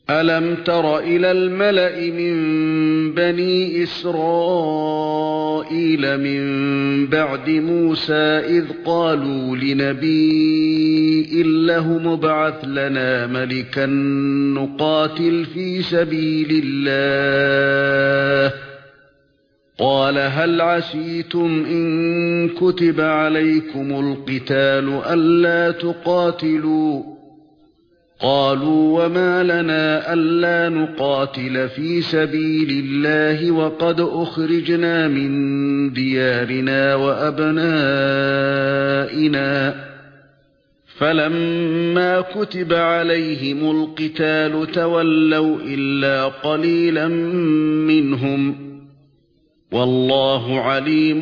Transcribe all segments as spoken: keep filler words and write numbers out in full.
أَلَمْ تَرَ إِلَى الْمَلَإِ مِنْ بَنِي إِسْرَائِيلَ مِنْ بَعْدِ مُوسَى إِذْ قَالُوا لِنَبِيٍّ لَهُمُ ابْعَثْ لَنَا مَلِكًا نُقَاتِلْ فِي سَبِيلِ اللَّهِ قَالَ هَلْ عَسَيْتُمْ إِن كُتِبَ عَلَيْكُمُ الْقِتَالُ أَلَّا تُقَاتِلُوا قَالُوا وَمَا لَنَا أَلَّا نُقَاتِلَ فِي سَبِيلِ اللَّهِ وَقَدْ أُخْرِجْنَا مِنْ دِيَارِنَا وَأَبْنَائِنَا فَلَمَّا كُتِبَ عَلَيْهِمُ الْقِتَالُ تَوَلَّوْا إِلَّا قَلِيلًا مِنْهُمْ وَاللَّهُ عَلِيمٌ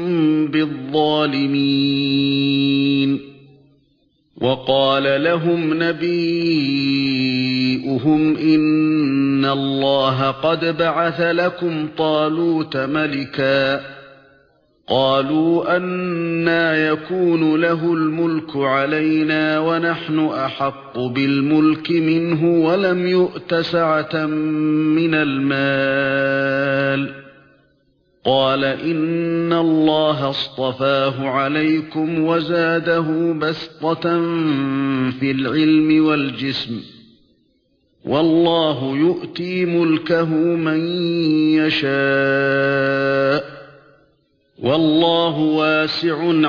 بِالظَّالِمِينَ وَقَالَ لَهُمْ نَبِيُّهُمْ إِنَّ اللَّهَ قَدْ بَعَثَ لَكُمْ طَالُوتَ مَلِكًا قَالُوا أَنَّى يَكُونُ لَهُ الْمُلْكُ عَلَيْنَا وَنَحْنُ أَحَقُّ بِالْمُلْكِ مِنْهُ وَلَمْ يُؤْتَ سَعَةً مِنَ الْمَالِ قَالَ إِنَّ اللَّهَ اصْطَفَاهُ عَلَيْكُمْ وَزَادَهُ بَسْطَةً فِي الْعِلْمِ وَالْجِسْمِ وَاللَّهُ يُؤْتِي مُلْكَهُ مَن يَشَاءُ وَاللَّهُ وَاسِعٌ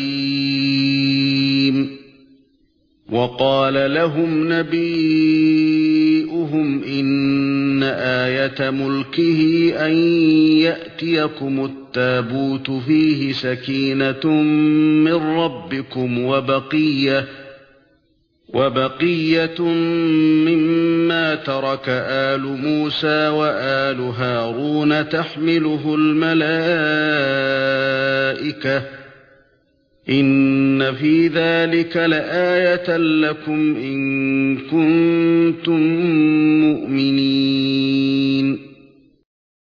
عَلِيمٌ وَقَالَ لَهُمْ نَبِيُّهُمْ إِنَّ آيَةَ مُلْكِهِ أَن يَأْتِيَكُمُ التَّابُوتُ فِيهِ سَكِينَةٌ مِّن رَّبِّكُمْ وَبَقِيَّةٌ وَبَقِيَّةٌ مِّمَّا تَرَكَ آلُ مُوسَى وَآلُ هَارُونَ تَحْمِلُهُ الْمَلَائِكَةُ إِنَّ فِي ذَلِكَ لَآيَةً لَكُمْ إِن كُنتُم مُّؤْمِنِينَ